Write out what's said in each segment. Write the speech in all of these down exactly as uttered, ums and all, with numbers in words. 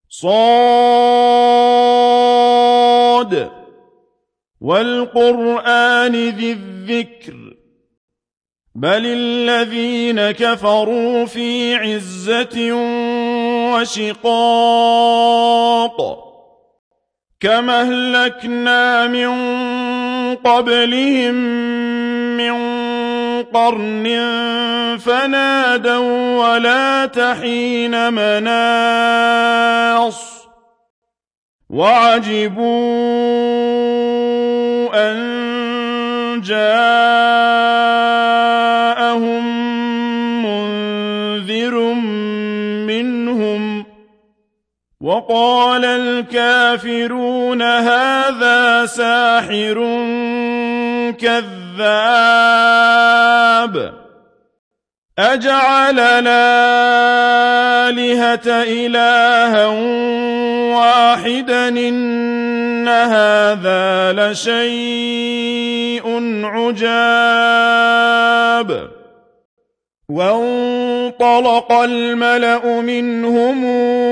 صاد والقرآن ذي الذكر بل الذين كفروا في عزة وشقاق كما أهلكنا من قبلهم من قرن فنادوا ولا تحين مناص وعجبوا أن جاءهم منذر منهم وقال الكافرون هذا ساحر كذاب أجعل الآلهة إلها واحدا إن هذا لشيء عجاب وانطلق الملأ منهم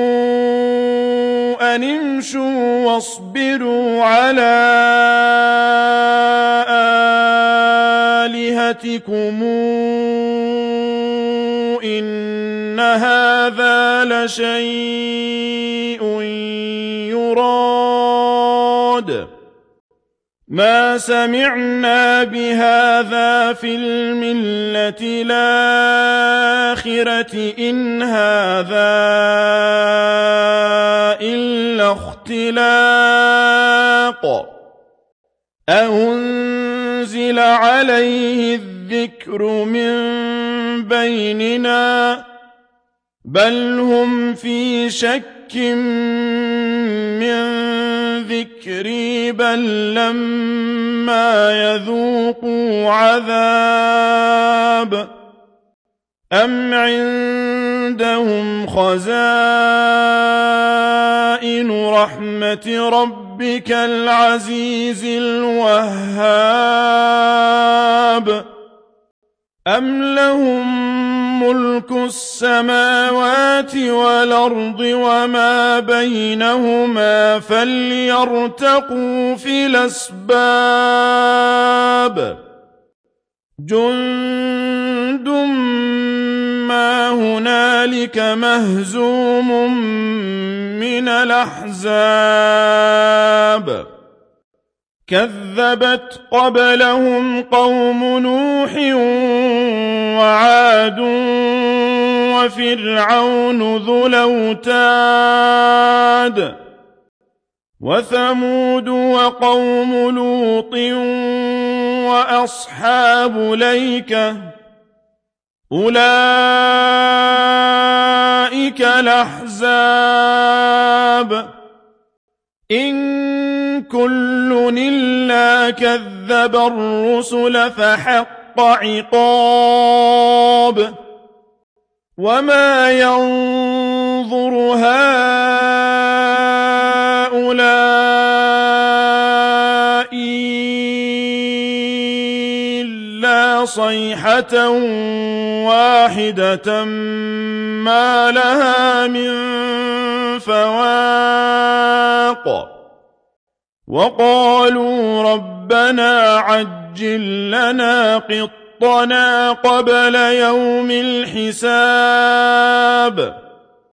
أن امشوا واصبروا على آلهتكم إن هذا لشيء يراد ما سمعنا بهذا في الملة الآخرة إن هذا إلا اختلاق أأنزل عليه الذكر من بيننا بل هم في شك من ذكري بل لما يذوقوا عذاب أم عندهم خزائن رحمة ربك العزيز الوهاب أم لهم ملك السماوات والأرض وما بينهما فليرتقوا في الأسباب جند ما هنالك مهزوم من الأحزاب كذبت قبلهم قوم نوح وعاد وفرعون ذو الأوتاد وثمود وقوم لوط وأصحاب ليكة أولئك الأحزاب إن كل إلا كذب الرسل فحق عقاب وما ينظر هؤلاء إلا صيحة واحدة ما لها من فواق وقالوا ربنا عجل لنا قطنا قبل يوم الحساب